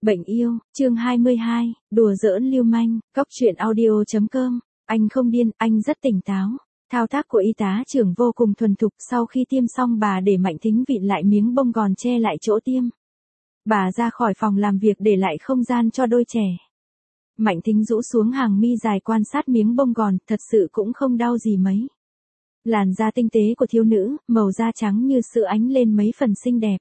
Bệnh yêu, chương 22, đùa giỡn lưu manh, góc truyện audio.com. Anh không điên, anh rất tỉnh táo. Thao tác của y tá trưởng vô cùng thuần thục, sau khi tiêm xong bà để Mạnh Thính vịn lại miếng bông gòn che lại chỗ tiêm. Bà ra khỏi phòng làm việc để lại không gian cho đôi trẻ. Mạnh Thính rũ xuống hàng mi dài quan sát miếng bông gòn, thật sự cũng không đau gì mấy. Làn da tinh tế của thiếu nữ, màu da trắng như sữa ánh lên mấy phần xinh đẹp.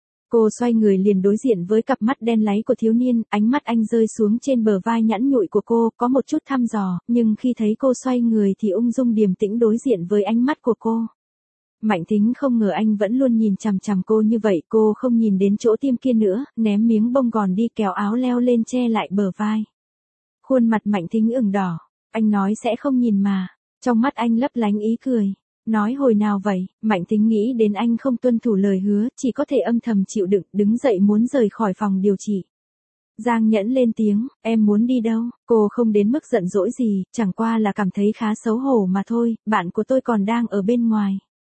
Cô xoay người liền đối diện với cặp mắt đen láy của thiếu niên, ánh mắt anh rơi xuống trên bờ vai nhẵn nhụi của cô, có một chút thăm dò, nhưng khi thấy cô xoay người thì ung dung điềm tĩnh đối diện với ánh mắt của cô. Mạnh Thính không ngờ anh vẫn luôn nhìn chằm chằm cô như vậy, cô không nhìn đến chỗ tiêm kia nữa, ném miếng bông gòn đi kéo áo leo lên che lại bờ vai. Khuôn mặt Mạnh Thính ửng đỏ, anh nói sẽ không nhìn mà, trong mắt anh lấp lánh ý cười. Nói hồi nào vậy, Mạnh Thính nghĩ đến anh không tuân thủ lời hứa, chỉ có thể âm thầm chịu đựng, đứng dậy muốn rời khỏi phòng điều trị. Giang Nhẫn lên tiếng, em muốn đi đâu? Cô không đến mức giận dỗi gì, chẳng qua là cảm thấy khá xấu hổ mà thôi, bạn của tôi còn đang ở bên ngoài.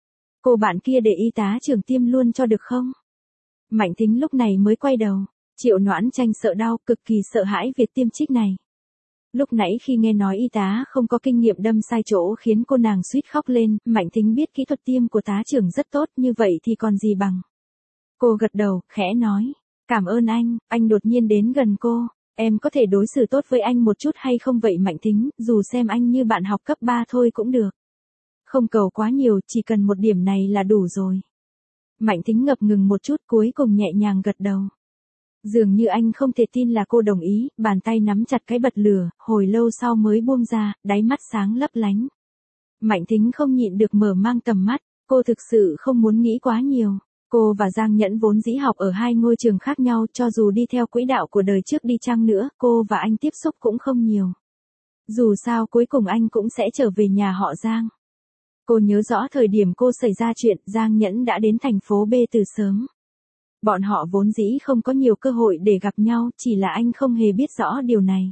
Cô bạn kia để y tá trưởng tiêm luôn cho được không? Mạnh Thính lúc này mới quay đầu, Triệu Noãn Tranh sợ đau, cực kỳ sợ hãi việc tiêm chích này. Lúc nãy khi nghe nói y tá không có kinh nghiệm đâm sai chỗ khiến cô nàng suýt khóc lên, Mạnh Thính biết kỹ thuật tiêm của tá trưởng rất tốt, như vậy thì còn gì bằng. Cô gật đầu, khẽ nói, cảm ơn anh đột nhiên đến gần cô, em có thể đối xử tốt với anh một chút hay không vậy Mạnh Thính, dù xem anh như bạn học cấp 3 thôi cũng được. Không cầu quá nhiều, chỉ cần một điểm này là đủ rồi. Mạnh Thính ngập ngừng một chút cuối cùng nhẹ nhàng gật đầu. Dường như anh không thể tin là cô đồng ý, bàn tay nắm chặt cái bật lửa, hồi lâu sau mới buông ra, đáy mắt sáng lấp lánh. Mạnh Thính không nhịn được mở mang tầm mắt, cô thực sự không muốn nghĩ quá nhiều. Cô và Giang Nhẫn vốn dĩ học ở hai ngôi trường khác nhau, cho dù đi theo quỹ đạo của đời trước đi chăng nữa, cô và anh tiếp xúc cũng không nhiều. Dù sao cuối cùng anh cũng sẽ trở về nhà họ Giang. Cô nhớ rõ thời điểm cô xảy ra chuyện, Giang Nhẫn đã đến thành phố B từ sớm. Bọn họ vốn dĩ không có nhiều cơ hội để gặp nhau, chỉ là anh không hề biết rõ điều này.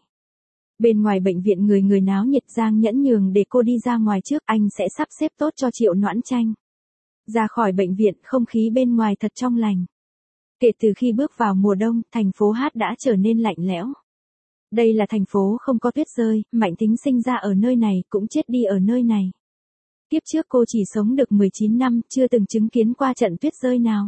Bên ngoài bệnh viện người náo nhiệt, Giang Nhẫn nhường để cô đi ra ngoài trước, anh sẽ sắp xếp tốt cho Triệu Noãn Tranh. Ra khỏi bệnh viện, không khí bên ngoài thật trong lành. Kể từ khi bước vào mùa đông, thành phố Hát đã trở nên lạnh lẽo. Đây là thành phố không có tuyết rơi, Mạnh Thính sinh ra ở nơi này, cũng chết đi ở nơi này. Kiếp trước cô chỉ sống được 19 năm, chưa từng chứng kiến qua trận tuyết rơi nào.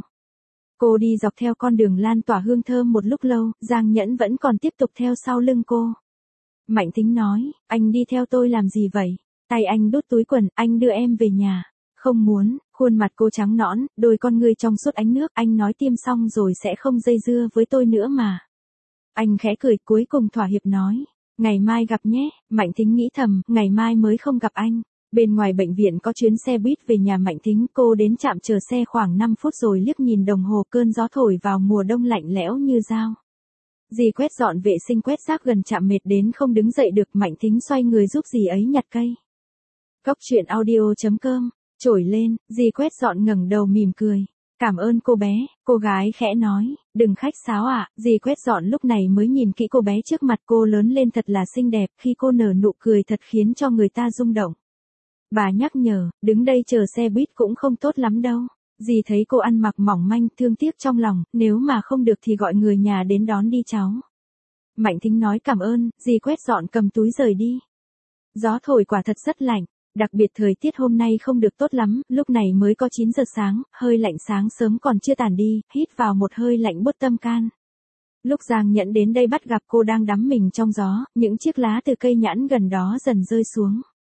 Cô đi dọc theo con đường lan tỏa hương thơm một lúc lâu, Giang Nhẫn vẫn còn tiếp tục theo sau lưng cô. Mạnh Thính nói, anh đi theo tôi làm gì vậy? Tay anh đút túi quần, anh đưa em về nhà. Không muốn, khuôn mặt cô trắng nõn, đôi con ngươi trong suốt ánh nước, anh nói tiêm xong rồi sẽ không dây dưa với tôi nữa mà. Anh khẽ cười cuối cùng thỏa hiệp nói, ngày mai gặp nhé, Mạnh Thính nghĩ thầm, ngày mai mới không gặp anh. Bên ngoài bệnh viện có chuyến xe buýt về nhà Mạnh Thính, cô đến trạm chờ xe khoảng 5 phút rồi liếc nhìn đồng hồ, cơn gió thổi vào mùa đông lạnh lẽo như dao. Dì quét dọn vệ sinh quét rác gần trạm mệt đến không đứng dậy được, Mạnh Thính xoay người giúp dì ấy nhặt cây. Góc truyện audio.com, trổi lên, dì quét dọn ngẩng đầu mỉm cười. Cảm ơn cô bé, cô gái khẽ nói, đừng khách sáo ạ, dì quét dọn lúc này mới nhìn kỹ cô bé trước mặt, cô lớn lên thật là xinh đẹp, khi cô nở nụ cười thật khiến cho người ta rung động. Bà nhắc nhở, đứng đây chờ xe buýt cũng không tốt lắm đâu. Dì thấy cô ăn mặc mỏng manh, thương tiếc trong lòng, nếu mà không được thì gọi người nhà đến đón đi cháu. Mạnh Thính nói cảm ơn, dì quét dọn cầm túi rời đi. Gió thổi quả thật rất lạnh, đặc biệt thời tiết hôm nay không được tốt lắm, lúc này mới có 9 giờ sáng, hơi lạnh sáng sớm còn chưa tàn đi, hít vào một hơi lạnh buốt tâm can. Lúc Giang Nhẫn đến đây bắt gặp cô đang đắm mình trong gió, những chiếc lá từ cây nhãn gần đó dần rơi xuống.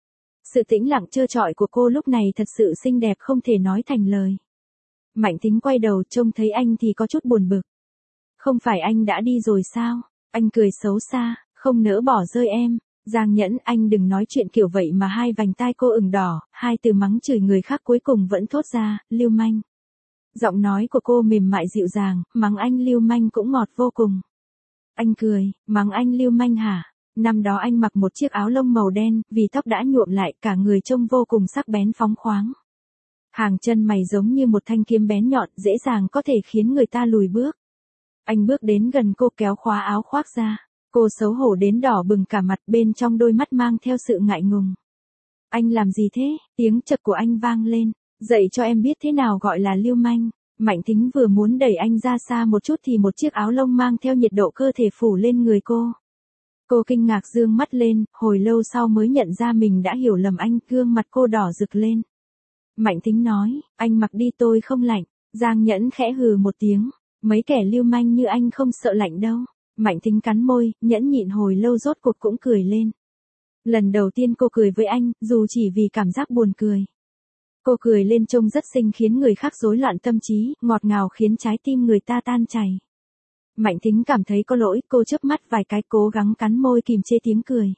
Sự tĩnh lặng trơ trọi của cô lúc này thật sự xinh đẹp không thể nói thành lời. Mạnh Thính quay đầu trông thấy anh thì có chút buồn bực. Không phải anh đã đi rồi sao? Anh cười xấu xa, không nỡ bỏ rơi em. Giang Nhẫn, anh đừng nói chuyện kiểu vậy mà hai vành tai cô ửng đỏ, hai từ mắng chửi người khác cuối cùng vẫn thốt ra, lưu manh. Giọng nói của cô mềm mại dịu dàng, mắng anh lưu manh cũng ngọt vô cùng. Anh cười, mắng anh lưu manh hả? Năm đó anh mặc một chiếc áo lông màu đen, vì tóc đã nhuộm lại, cả người trông vô cùng sắc bén phóng khoáng. Hàng chân mày giống như một thanh kiếm bén nhọn, dễ dàng có thể khiến người ta lùi bước. Anh bước đến gần cô kéo khóa áo khoác ra. Cô xấu hổ đến đỏ bừng cả mặt, bên trong đôi mắt mang theo sự ngại ngùng. Anh làm gì thế? Tiếng chật của anh vang lên. Dạy cho em biết thế nào gọi là lưu manh. Mạnh Thính vừa muốn đẩy anh ra xa một chút thì một chiếc áo lông mang theo nhiệt độ cơ thể phủ lên người cô. Cô kinh ngạc dương mắt lên, hồi lâu sau mới nhận ra mình đã hiểu lầm anh, gương mặt cô đỏ rực lên. Mạnh Thính nói, anh mặc đi tôi không lạnh. Giang Nhẫn khẽ hừ một tiếng, mấy kẻ lưu manh như anh không sợ lạnh đâu. Mạnh Thính cắn môi, nhẫn nhịn hồi lâu rốt cuộc cũng cười lên. Lần đầu tiên cô cười với anh, dù chỉ vì cảm giác buồn cười. Cô cười lên trông rất xinh khiến người khác rối loạn tâm trí, ngọt ngào khiến trái tim người ta tan chảy. Mạnh Thính cảm thấy có lỗi, cô chớp mắt vài cái cố gắng cắn môi kìm chế tiếng cười.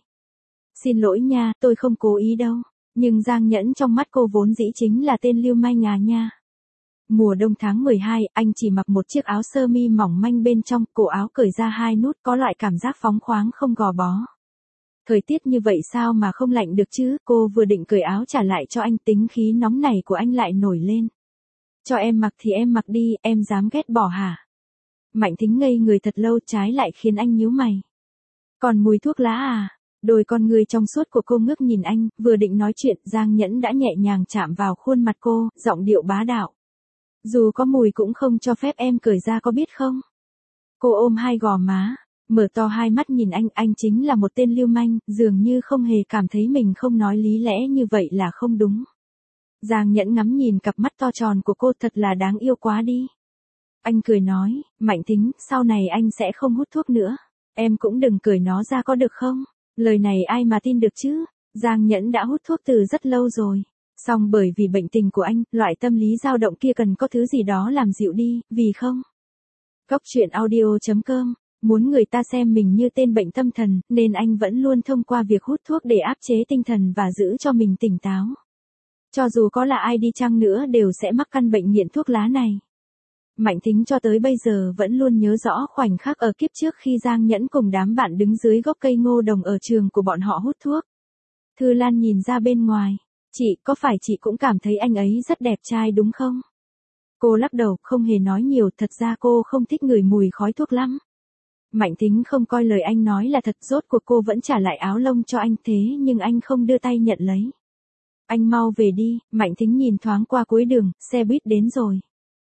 Xin lỗi nha, tôi không cố ý đâu. Nhưng Giang Nhẫn trong mắt cô vốn dĩ chính là tên lưu manh nha. Mùa đông tháng 12, anh chỉ mặc một chiếc áo sơ mi mỏng manh bên trong, cổ áo cởi ra 2 nút có loại cảm giác phóng khoáng không gò bó. Thời tiết như vậy sao mà không lạnh được chứ, cô vừa định cởi áo trả lại cho anh, tính khí nóng này của anh lại nổi lên. Cho em mặc thì em mặc đi, em dám ghét bỏ hả? Mạnh Thính ngây người thật lâu, trái lại khiến anh nhíu mày. Còn mùi thuốc lá à? Đôi con người trong suốt của cô ngước nhìn anh, vừa định nói chuyện, Giang Nhẫn đã nhẹ nhàng chạm vào khuôn mặt cô, giọng điệu bá đạo. Dù có mùi cũng không cho phép em cởi ra có biết không? Cô ôm hai gò má, mở to hai mắt nhìn anh chính là một tên lưu manh, dường như không hề cảm thấy mình không nói lý lẽ như vậy là không đúng. Giang Nhẫn ngắm nhìn cặp mắt to tròn của cô, thật là đáng yêu quá đi. Anh cười nói, Mạnh Thính, sau này anh sẽ không hút thuốc nữa. Em cũng đừng cởi nó ra có được không? Lời này ai mà tin được chứ? Giang Nhẫn đã hút thuốc từ rất lâu rồi. Song bởi vì bệnh tình của anh, loại tâm lý dao động kia cần có thứ gì đó làm dịu đi, vì không? Góc truyện audio.com. Muốn người ta xem mình như tên bệnh tâm thần, nên anh vẫn luôn thông qua việc hút thuốc để áp chế tinh thần và giữ cho mình tỉnh táo. Cho dù có là ai đi chăng nữa đều sẽ mắc căn bệnh nghiện thuốc lá này. Mạnh Thính cho tới bây giờ vẫn luôn nhớ rõ khoảnh khắc ở kiếp trước khi Giang Nhẫn cùng đám bạn đứng dưới gốc cây ngô đồng ở trường của bọn họ hút thuốc. Thư Lan nhìn ra bên ngoài. Chị, có phải chị cũng cảm thấy anh ấy rất đẹp trai đúng không? Cô lắc đầu, không hề nói nhiều, thật ra cô không thích ngửi mùi khói thuốc lắm. Mạnh Thính không coi lời anh nói là thật, rốt cuộc cô vẫn trả lại áo lông cho anh, thế nhưng anh không đưa tay nhận lấy. Anh mau về đi. Mạnh Thính nhìn thoáng qua cuối đường, xe buýt đến rồi.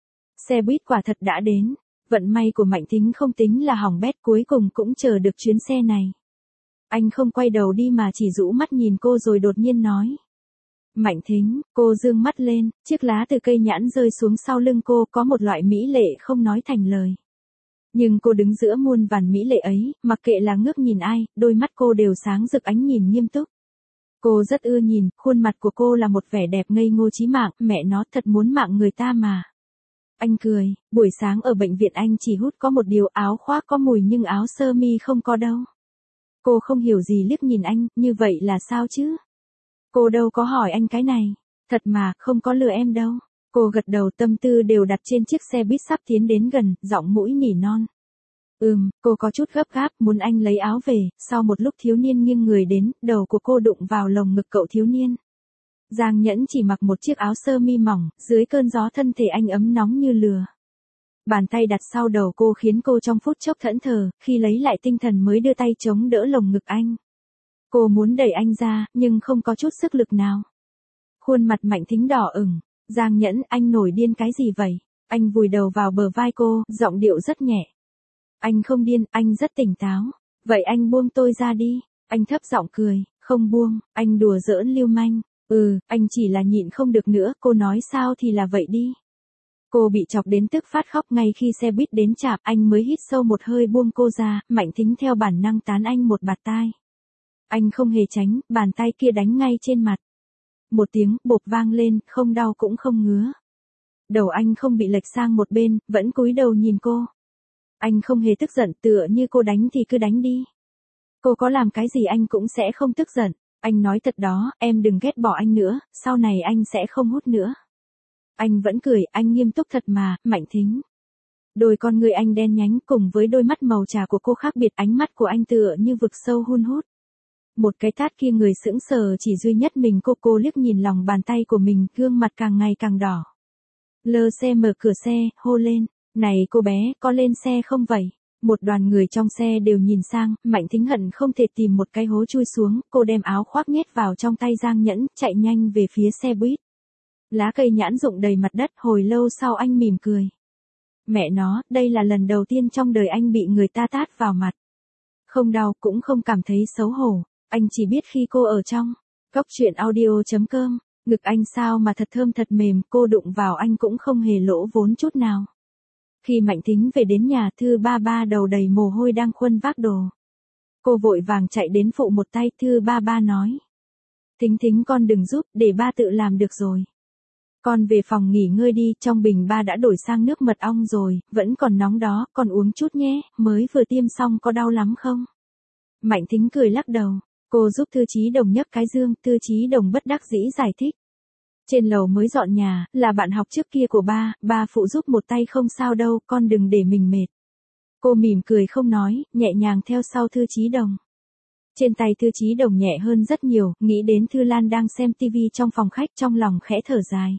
Xe buýt quả thật đã đến. Vận may của Mạnh Thính không tính là hỏng bét, cuối cùng cũng chờ được chuyến xe này. Anh không quay đầu đi mà chỉ rũ mắt nhìn cô rồi đột nhiên nói. Mạnh Thính, cô dương mắt lên, chiếc lá từ cây nhãn rơi xuống sau lưng cô, có một loại mỹ lệ không nói thành lời. Nhưng cô đứng giữa muôn vàn mỹ lệ ấy, mặc kệ là ngước nhìn ai, đôi mắt cô đều sáng rực ánh nhìn nghiêm túc. Cô rất ưa nhìn, khuôn mặt của cô là một vẻ đẹp ngây ngô chí mạng, mẹ nó thật muốn mạng người ta mà. Anh cười, buổi sáng ở bệnh viện anh chỉ hút có một điều, áo khoác có mùi nhưng áo sơ mi không có đâu. Cô không hiểu gì liếc nhìn anh, như vậy là sao chứ? Cô đâu có hỏi anh cái này. Thật mà, không có lừa em đâu. Cô gật đầu, tâm tư đều đặt trên chiếc xe buýt sắp tiến đến gần, giọng mũi nỉ non. Cô có chút gấp gáp, muốn anh lấy áo về. Sau một lúc thiếu niên nghiêng người đến, đầu của cô đụng vào lồng ngực cậu thiếu niên. Giang Nhẫn chỉ mặc một chiếc áo sơ mi mỏng, dưới cơn gió thân thể anh ấm nóng như lửa. Bàn tay đặt sau đầu cô khiến cô trong phút chốc thẫn thờ, khi lấy lại tinh thần mới đưa tay chống đỡ lồng ngực anh. Cô muốn đẩy anh ra, nhưng không có chút sức lực nào. Khuôn mặt Mạnh Thính đỏ ửng. Giang Nhẫn, anh nổi điên cái gì vậy? Anh vùi đầu vào bờ vai cô, giọng điệu rất nhẹ. Anh không điên, anh rất tỉnh táo. Vậy anh buông tôi ra đi. Anh thấp giọng cười, không buông, anh đùa giỡn lưu manh. Anh chỉ là nhịn không được nữa, cô nói sao thì là vậy đi. Cô bị chọc đến tức phát khóc, ngay khi xe buýt đến trạm, anh mới hít sâu một hơi buông cô ra, Mạnh Thính theo bản năng tán anh một bạt tai. Anh không hề tránh, bàn tay kia đánh ngay trên mặt. Một tiếng bộp vang lên, không đau cũng không ngứa. Đầu anh không bị lệch sang một bên, vẫn cúi đầu nhìn cô. Anh không hề tức giận, tựa như cô đánh thì cứ đánh đi. Cô có làm cái gì anh cũng sẽ không tức giận. Anh nói thật đó, em đừng ghét bỏ anh nữa, sau này anh sẽ không hút nữa. Anh vẫn cười, anh nghiêm túc thật mà, Mạnh Thính. Đôi con người anh đen nhánh cùng với đôi mắt màu trà của cô khác biệt, ánh mắt của anh tựa như vực sâu hun hút. Một cái tát kia người sững sờ chỉ duy nhất mình cô liếc nhìn lòng bàn tay của mình, gương mặt càng ngày càng đỏ. Lơ xe mở cửa xe, hô lên, này cô bé, có lên xe không vậy? Một đoàn người trong xe đều nhìn sang, Mạnh Thính hận không thể tìm một cái hố chui xuống, cô đem áo khoác nhét vào trong tay Giang Nhẫn, chạy nhanh về phía xe buýt. Lá cây nhãn rụng đầy mặt đất, hồi lâu sau anh mỉm cười. Mẹ nó, đây là lần đầu tiên trong đời anh bị người ta tát vào mặt. Không đau, cũng không cảm thấy xấu hổ, anh chỉ biết khi cô ở trong. Cóc truyện audio.com, ngực anh sao mà thật thơm thật mềm, cô đụng vào anh cũng không hề lỗ vốn chút nào. Khi Mạnh Thính về đến nhà, Thư ba ba đầu đầy mồ hôi đang khuân vác đồ. Cô vội vàng chạy đến phụ một tay, Thư ba ba nói. Thính Thính con đừng giúp, để ba tự làm được rồi. Con về phòng nghỉ ngơi đi, trong bình ba đã đổi sang nước mật ong rồi, vẫn còn nóng đó, con uống chút nhé, mới vừa tiêm xong có đau lắm không? Mạnh Thính cười lắc đầu, cô giúp Thư Chí Đồng nhấc cái dương, Thư Chí Đồng bất đắc dĩ giải thích. Trên lầu mới dọn nhà, là bạn học trước kia của ba phụ giúp một tay không sao đâu, con đừng để mình mệt. Cô mỉm cười không nói, nhẹ nhàng theo sau Thư Chí Đồng. Trên tay Thư Chí Đồng nhẹ hơn rất nhiều, nghĩ đến Thư Lan đang xem tivi trong phòng khách, trong lòng khẽ thở dài.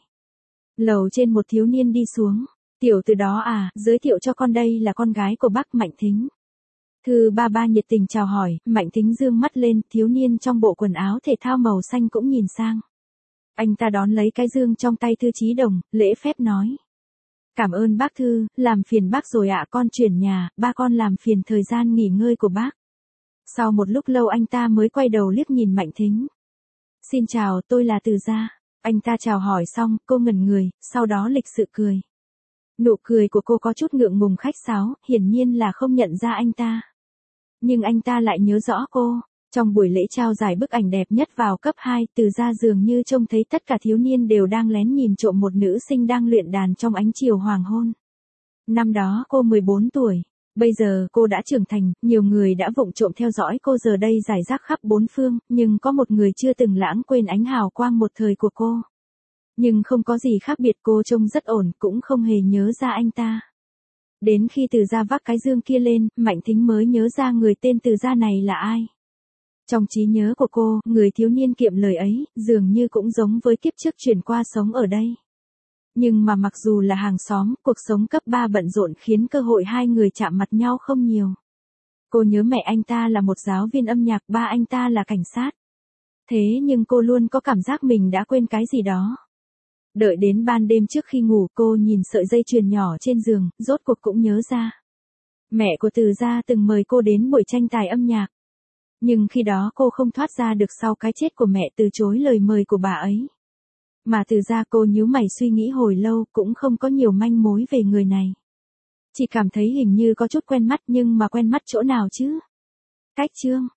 Lầu trên một thiếu niên đi xuống. Tiểu từ đó à, giới thiệu cho con đây là con gái của bác Mạnh Thính. Thư ba ba nhiệt tình chào hỏi, Mạnh Thính dương mắt lên, thiếu niên trong bộ quần áo thể thao màu xanh cũng nhìn sang. Anh ta đón lấy cái dương trong tay Thư Chí Đồng, lễ phép nói. Cảm ơn bác Thư, làm phiền bác rồi ạ, con chuyển nhà, ba con làm phiền thời gian nghỉ ngơi của bác. Sau một lúc lâu anh ta mới quay đầu liếc nhìn Mạnh Thính. Xin chào, tôi là Từ Gia. Anh ta chào hỏi xong, cô ngẩn người, sau đó lịch sự cười. Nụ cười của cô có chút ngượng ngùng khách sáo, hiển nhiên là không nhận ra anh ta. Nhưng anh ta lại nhớ rõ cô. Trong buổi lễ trao giải bức ảnh đẹp nhất vào cấp 2, Từ Gia dường như trông thấy tất cả thiếu niên đều đang lén nhìn trộm một nữ sinh đang luyện đàn trong ánh chiều hoàng hôn. Năm đó cô 14 tuổi. Bây giờ cô đã trưởng thành, nhiều người đã vụng trộm theo dõi cô giờ đây rải rác khắp bốn phương, nhưng có một người chưa từng lãng quên ánh hào quang một thời của cô. Nhưng không có gì khác biệt, cô trông rất ổn, cũng không hề nhớ ra anh ta. Đến khi Từ Gia vác cái dương kia lên, Mạnh Thính mới nhớ ra người tên Từ Gia này là ai. Trong trí nhớ của cô, người thiếu niên kiệm lời ấy, dường như cũng giống với kiếp trước chuyển qua sống ở đây. Nhưng mà mặc dù là hàng xóm, cuộc sống cấp 3 bận rộn khiến cơ hội hai người chạm mặt nhau không nhiều. Cô nhớ mẹ anh ta là một giáo viên âm nhạc, ba anh ta là cảnh sát. Thế nhưng cô luôn có cảm giác mình đã quên cái gì đó. Đợi đến ban đêm trước khi ngủ, cô nhìn sợi dây chuyền nhỏ trên giường, rốt cuộc cũng nhớ ra. Mẹ của Từ Gia từng mời cô đến buổi tranh tài âm nhạc. Nhưng khi đó cô không thoát ra được sau cái chết của mẹ, từ chối lời mời của bà ấy. Mà Từ Gia, cô nhíu mày suy nghĩ hồi lâu, cũng không có nhiều manh mối về người này. Chỉ cảm thấy hình như có chút quen mắt, nhưng mà quen mắt chỗ nào chứ? Cách chương